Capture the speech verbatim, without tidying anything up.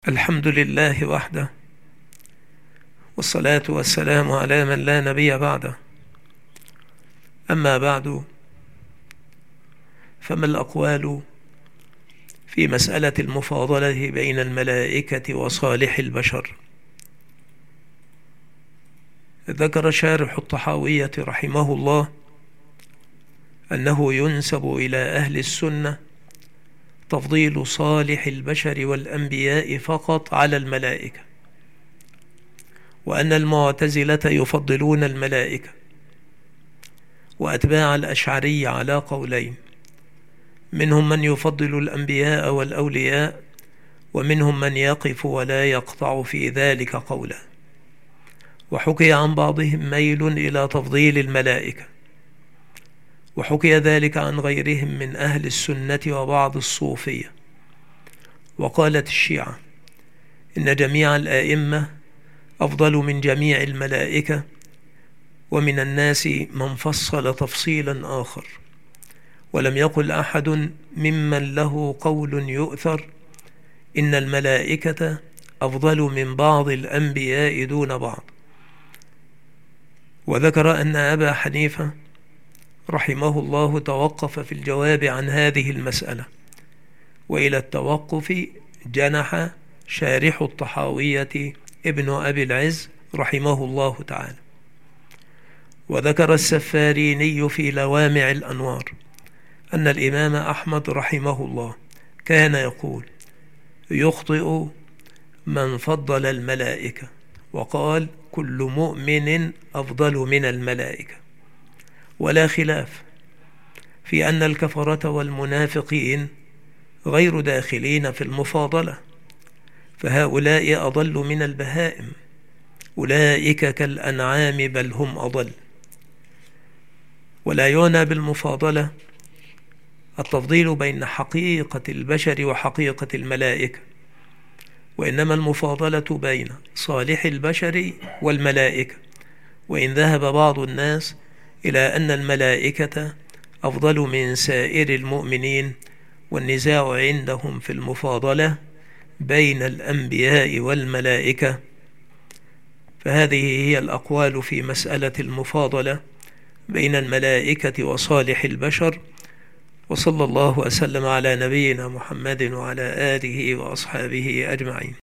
الحمد لله وحده، والصلاة والسلام على من لا نبي بعده. أما بعد، فما الأقوال في مسألة المفاضلة بين الملائكة وصالح البشر؟ ذكر شارح الطحاوية رحمه الله أنه ينسب إلى أهل السنة تفضيل صالح البشر والأنبياء فقط على الملائكة، وأن المعتزلة يفضلون الملائكة، وأتباع الأشعري على قولين: منهم من يفضل الأنبياء والأولياء، ومنهم من يقف ولا يقطع في ذلك قولا. وحكي عن بعضهم ميل إلى تفضيل الملائكة، وحكي ذلك عن غيرهم من أهل السنة وبعض الصوفية. وقالت الشيعة إن جميع الآئمة أفضل من جميع الملائكة، ومن الناس من فصل تفصيلا آخر، ولم يقل أحد ممن له قول يؤثر إن الملائكة أفضل من بعض الأنبياء دون بعض. وذكر أن أبا حنيفة رحمه الله توقف في الجواب عن هذه المسألة، وإلى التوقف جنح شارح الطحاوية ابن أبي العز رحمه الله تعالى. وذكر السفاريني في لوامع الأنوار أن الإمام أحمد رحمه الله كان يقول: يخطئ من فضل الملائكة، وقال: كل مؤمن أفضل من الملائكة. ولا خلاف في أن الكفرة والمنافقين غير داخلين في المفاضلة، فهؤلاء أضل من البهائم، أولئك كالأنعام بل هم أضل. ولا يعنى بالمفاضلة التفضيل بين حقيقة البشر وحقيقة الملائكة، وإنما المفاضلة بين صالح البشر والملائكة، وإن ذهب بعض الناس إلى أن الملائكة أفضل من سائر المؤمنين، والنزاع عندهم في المفاضلة بين الأنبياء والملائكة. فهذه هي الأقوال في مسألة المفاضلة بين الملائكة وصالح البشر. وصلى الله وسلم على نبينا محمد وعلى آله وأصحابه أجمعين.